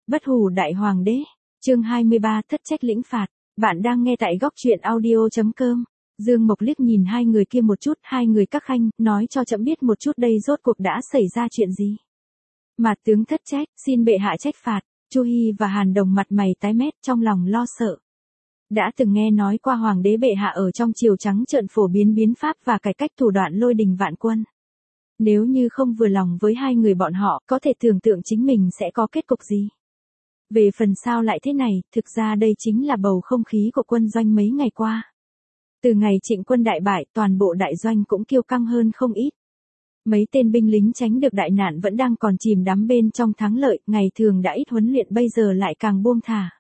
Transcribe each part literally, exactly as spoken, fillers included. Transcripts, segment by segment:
Bất hủ đại hoàng đế. Chương hai mươi ba, thất trách lĩnh phạt. Bạn đang nghe tại góc truyện audio chấm com. Dương Mộc liếc nhìn hai người kia một chút, hai người các khanh, nói cho trẫm biết một chút đây rốt cuộc đã xảy ra chuyện gì. Mạt tướng thất trách, xin bệ hạ trách phạt. Chu Hi và Hàn Đồng mặt mày tái mét, trong lòng lo sợ. Đã từng nghe nói qua hoàng đế bệ hạ ở trong triều trắng trợn phổ biến biến pháp và cải cách thủ đoạn lôi đình vạn quân. Nếu như không vừa lòng với hai người bọn họ, có thể tưởng tượng chính mình sẽ có kết cục gì. Về phần sao lại thế này, thực ra đây chính là bầu không khí của quân doanh mấy ngày qua. Từ ngày Trịnh quân đại bại, toàn bộ đại doanh cũng kiêu căng hơn không ít. Mấy tên binh lính tránh được đại nạn vẫn đang còn chìm đắm bên trong thắng lợi, ngày thường đã ít huấn luyện bây giờ lại càng buông thả.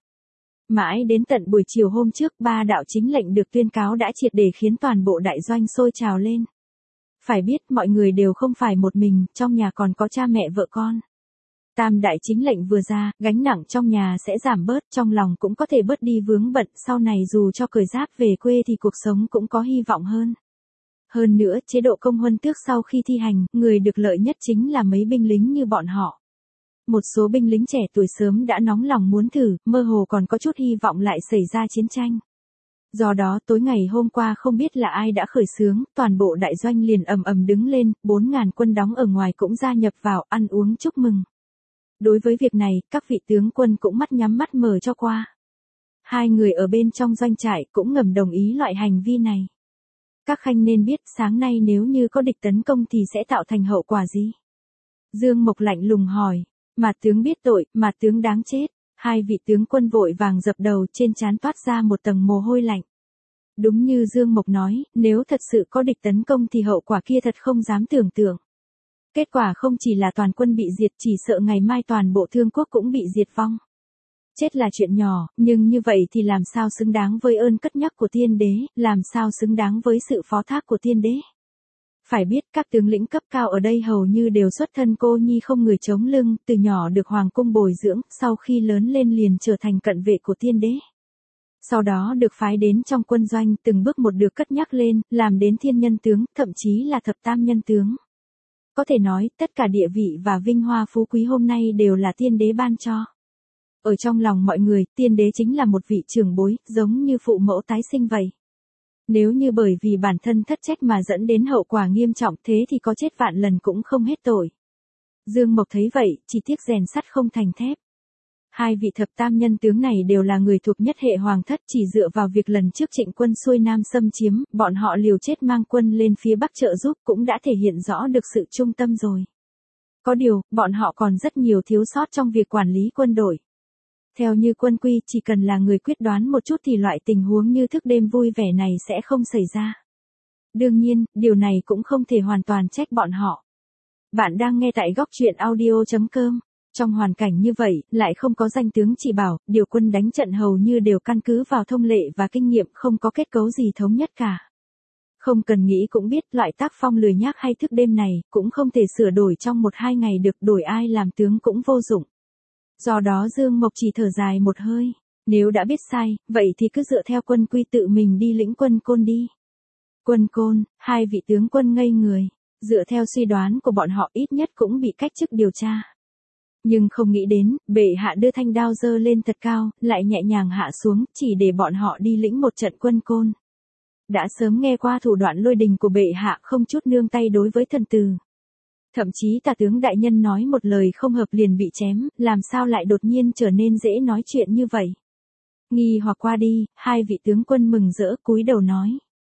Mãi đến tận buổi chiều hôm trước, ba đạo chính lệnh được tuyên cáo đã triệt để khiến toàn bộ đại doanh sôi trào lên. Phải biết mọi người đều không phải một mình, trong nhà còn có cha mẹ vợ con. Tam đại chính lệnh vừa ra, gánh nặng trong nhà sẽ giảm bớt, trong lòng cũng có thể bớt đi vướng bận, sau này dù cho cởi giáp về quê thì cuộc sống cũng có hy vọng hơn. Hơn nữa, chế độ công huân tước sau khi thi hành, người được lợi nhất chính là mấy binh lính như bọn họ. Một số binh lính trẻ tuổi sớm đã nóng lòng muốn thử, mơ hồ còn có chút hy vọng lại xảy ra chiến tranh. Do đó tối ngày hôm qua không biết là ai đã khởi xướng, toàn bộ đại doanh liền ầm ầm đứng lên, bốn ngàn quân đóng ở ngoài cũng gia nhập vào ăn uống chúc mừng. Đối với việc này, các vị tướng quân cũng mắt nhắm mắt mở cho qua. Hai người ở bên trong doanh trại cũng ngầm đồng ý loại hành vi này. Các khanh nên biết sáng nay nếu như có địch tấn công thì sẽ tạo thành hậu quả gì? Dương Mộc lạnh lùng hỏi, Mạt tướng biết tội, Mạt tướng đáng chết. Hai vị tướng quân vội vàng dập đầu, trên trán toát ra một tầng mồ hôi lạnh. Đúng như Dương Mộc nói, nếu thật sự có địch tấn công thì hậu quả kia thật không dám tưởng tượng. Kết quả không chỉ là toàn quân bị diệt, chỉ sợ ngày mai toàn bộ thương quốc cũng bị diệt vong. Chết là chuyện nhỏ, nhưng như vậy thì làm sao xứng đáng với ơn cất nhắc của tiên đế, làm sao xứng đáng với sự phó thác của tiên đế. Phải biết các tướng lĩnh cấp cao ở đây hầu như đều xuất thân cô nhi không người chống lưng, từ nhỏ được hoàng cung bồi dưỡng, sau khi lớn lên liền trở thành cận vệ của tiên đế. Sau đó được phái đến trong quân doanh, từng bước một được cất nhắc lên, làm đến thiên nhân tướng, thậm chí là thập tam nhân tướng. Có thể nói, tất cả địa vị và vinh hoa phú quý hôm nay đều là tiên đế ban cho. Ở trong lòng mọi người, tiên đế chính là một vị trưởng bối, giống như phụ mẫu tái sinh vậy. Nếu như bởi vì bản thân thất trách mà dẫn đến hậu quả nghiêm trọng thế thì có chết vạn lần cũng không hết tội. Dương Mộc thấy vậy, chỉ tiếc rèn sắt không thành thép. Hai vị thập tam nhân tướng này đều là người thuộc nhất hệ hoàng thất, chỉ dựa vào việc lần trước Trịnh quân xuôi nam xâm chiếm, bọn họ liều chết mang quân lên phía Bắc trợ giúp cũng đã thể hiện rõ được sự trung tâm rồi. Có điều, bọn họ còn rất nhiều thiếu sót trong việc quản lý quân đội. Theo như quân quy, chỉ cần là người quyết đoán một chút thì loại tình huống như thức đêm vui vẻ này sẽ không xảy ra. Đương nhiên, điều này cũng không thể hoàn toàn trách bọn họ. Bạn đang nghe tại góc truyện audio chấm com. Trong hoàn cảnh như vậy, lại không có danh tướng chỉ bảo, điều quân đánh trận hầu như đều căn cứ vào thông lệ và kinh nghiệm, không có kết cấu gì thống nhất cả. Không cần nghĩ cũng biết loại tác phong lười nhác hay thức đêm này, cũng không thể sửa đổi trong một hai ngày được, đổi ai làm tướng cũng vô dụng. Do đó Dương Mộc chỉ thở dài một hơi, nếu đã biết sai, vậy thì cứ dựa theo quân quy tự mình đi lĩnh quân côn đi. Quân côn, hai vị tướng quân ngây người, dựa theo suy đoán của bọn họ ít nhất cũng bị cách chức điều tra. Nhưng không nghĩ đến, bệ hạ đưa thanh đao giơ lên thật cao, lại nhẹ nhàng hạ xuống, chỉ để bọn họ đi lĩnh một trận quân côn. Đã sớm nghe qua thủ đoạn lôi đình của bệ hạ, không chút nương tay đối với thần tử. Thậm chí tả tướng đại nhân nói một lời không hợp liền bị chém, làm sao lại đột nhiên trở nên dễ nói chuyện như vậy. Nghi hoặc qua đi, hai vị tướng quân mừng rỡ cúi đầu nói.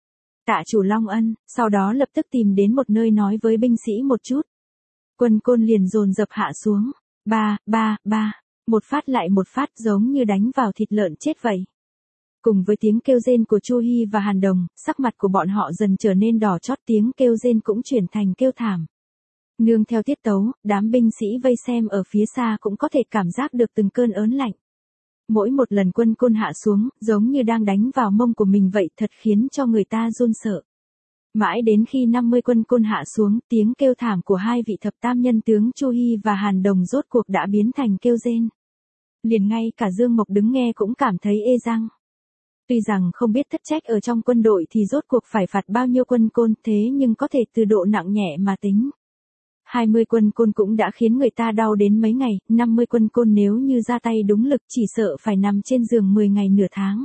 Tạ chủ Long ân, sau đó lập tức tìm đến một nơi nói với binh sĩ một chút. Quân côn liền dồn dập hạ xuống, ba, ba, ba, một phát lại một phát giống như đánh vào thịt lợn chết vậy. Cùng với tiếng kêu rên của Chu Hi và Hàn Đồng, sắc mặt của bọn họ dần trở nên đỏ chót, tiếng kêu rên cũng chuyển thành kêu thảm. Nương theo tiết tấu, đám binh sĩ vây xem ở phía xa cũng có thể cảm giác được từng cơn ớn lạnh. Mỗi một lần quân côn hạ xuống, giống như đang đánh vào mông của mình vậy, thật khiến cho người ta run sợ. Mãi đến khi năm mươi quân côn hạ xuống, tiếng kêu thảm của hai vị thập tam nhân tướng Chu Hi và Hàn Đồng rốt cuộc đã biến thành kêu rên. Liền ngay cả Dương Mộc đứng nghe cũng cảm thấy ê răng. Tuy rằng không biết thất trách ở trong quân đội thì rốt cuộc phải phạt bao nhiêu quân côn, thế nhưng có thể từ độ nặng nhẹ mà tính. hai mươi quân côn cũng đã khiến người ta đau đến mấy ngày, năm mươi quân côn nếu như ra tay đúng lực chỉ sợ phải nằm trên giường mười ngày nửa tháng.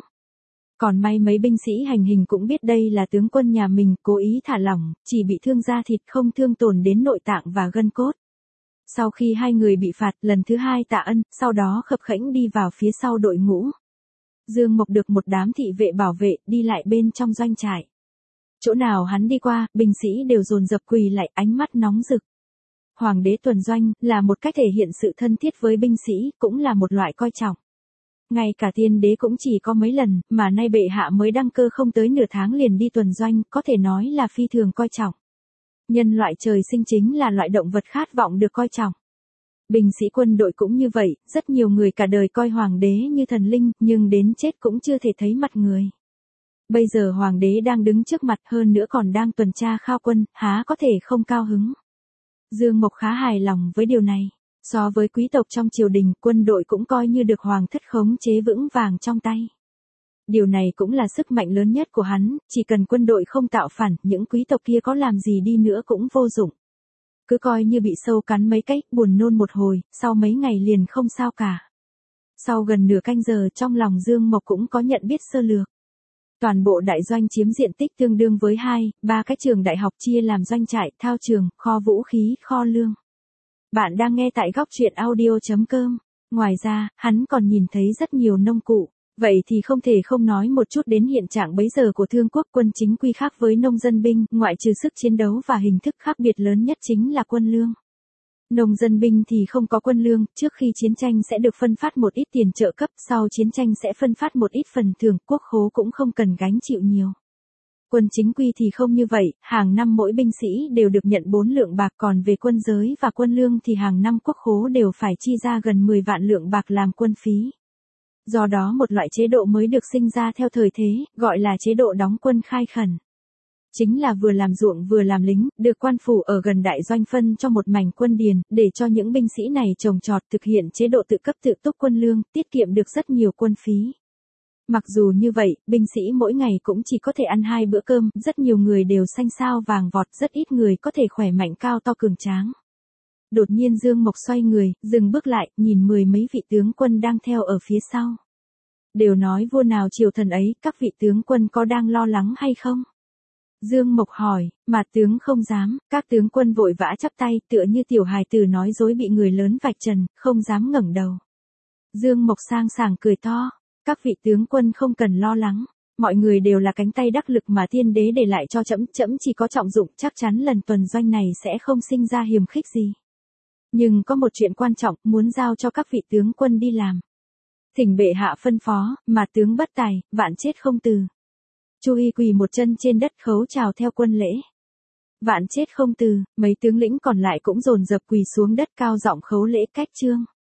Còn may mấy binh sĩ hành hình cũng biết đây là tướng quân nhà mình, cố ý thả lỏng, chỉ bị thương da thịt không thương tổn đến nội tạng và gân cốt. Sau khi hai người bị phạt lần thứ hai tạ ân, sau đó khập khẽnh đi vào phía sau đội ngũ. Dương Mộc được một đám thị vệ bảo vệ, đi lại bên trong doanh trại. Chỗ nào hắn đi qua, binh sĩ đều dồn dập quỳ lại, ánh mắt nóng rực. Hoàng đế tuần doanh, là một cách thể hiện sự thân thiết với binh sĩ, cũng là một loại coi trọng. Ngay cả tiên đế cũng chỉ có mấy lần, mà nay bệ hạ mới đăng cơ không tới nửa tháng liền đi tuần doanh, có thể nói là phi thường coi trọng. Nhân loại trời sinh chính là loại động vật khát vọng được coi trọng. Binh sĩ quân đội cũng như vậy, rất nhiều người cả đời coi hoàng đế như thần linh, nhưng đến chết cũng chưa thể thấy mặt người. Bây giờ hoàng đế đang đứng trước mặt, hơn nữa còn đang tuần tra khao quân, há có thể không cao hứng. Dương Mộc khá hài lòng với điều này. So với quý tộc trong triều đình, quân đội cũng coi như được hoàng thất khống chế vững vàng trong tay. Điều này cũng là sức mạnh lớn nhất của hắn, chỉ cần quân đội không tạo phản, những quý tộc kia có làm gì đi nữa cũng vô dụng. Cứ coi như bị sâu cắn mấy cách, buồn nôn một hồi, sau mấy ngày liền không sao cả. Sau gần nửa canh giờ trong lòng Dương Mộc cũng có nhận biết sơ lược. Toàn bộ đại doanh chiếm diện tích tương đương với hai, ba cái trường đại học chia làm doanh trại, thao trường, kho vũ khí, kho lương. Bạn đang nghe tại góc truyện audio chấm com. Ngoài ra, hắn còn nhìn thấy rất nhiều nông cụ. Vậy thì không thể không nói một chút đến hiện trạng bấy giờ của thương quốc. Quân chính quy khác với nông dân binh, ngoại trừ sức chiến đấu và hình thức khác biệt lớn nhất chính là quân lương. Nông dân binh thì không có quân lương, trước khi chiến tranh sẽ được phân phát một ít tiền trợ cấp, sau chiến tranh sẽ phân phát một ít phần thưởng, quốc khố cũng không cần gánh chịu nhiều. Quân chính quy thì không như vậy, hàng năm mỗi binh sĩ đều được nhận bốn lượng bạc, còn về quân giới và quân lương thì hàng năm quốc khố đều phải chi ra gần mười vạn lượng bạc làm quân phí. Do đó một loại chế độ mới được sinh ra theo thời thế, gọi là chế độ đóng quân khai khẩn. Chính là vừa làm ruộng vừa làm lính, được quan phủ ở gần đại doanh phân cho một mảnh quân điền, để cho những binh sĩ này trồng trọt thực hiện chế độ tự cấp tự túc quân lương, tiết kiệm được rất nhiều quân phí. Mặc dù như vậy, binh sĩ mỗi ngày cũng chỉ có thể ăn hai bữa cơm, rất nhiều người đều xanh xao vàng vọt, rất ít người có thể khỏe mạnh cao to cường tráng. Đột nhiên Dương Mộc xoay người, dừng bước lại, nhìn mười mấy vị tướng quân đang theo ở phía sau. Đều nói vua nào triều thần ấy, các vị tướng quân có đang lo lắng hay không? Dương Mộc hỏi, mà tướng không dám, các tướng quân vội vã chắp tay, tựa như tiểu hài tử nói dối bị người lớn vạch trần, không dám ngẩng đầu. Dương Mộc sang sảng cười to, các vị tướng quân không cần lo lắng, mọi người đều là cánh tay đắc lực mà tiên đế để lại cho trẫm, trẫm chỉ có trọng dụng, chắc chắn lần tuần doanh này sẽ không sinh ra hiềm khích gì. Nhưng có một chuyện quan trọng, muốn giao cho các vị tướng quân đi làm. Thỉnh bệ hạ phân phó, mà tướng bất tài, vạn chết không từ. Chu Y quỳ một chân trên đất khấu chào theo quân lễ. Vạn chết không từ, mấy tướng lĩnh còn lại cũng dồn dập quỳ xuống đất cao giọng khấu lễ cách trương.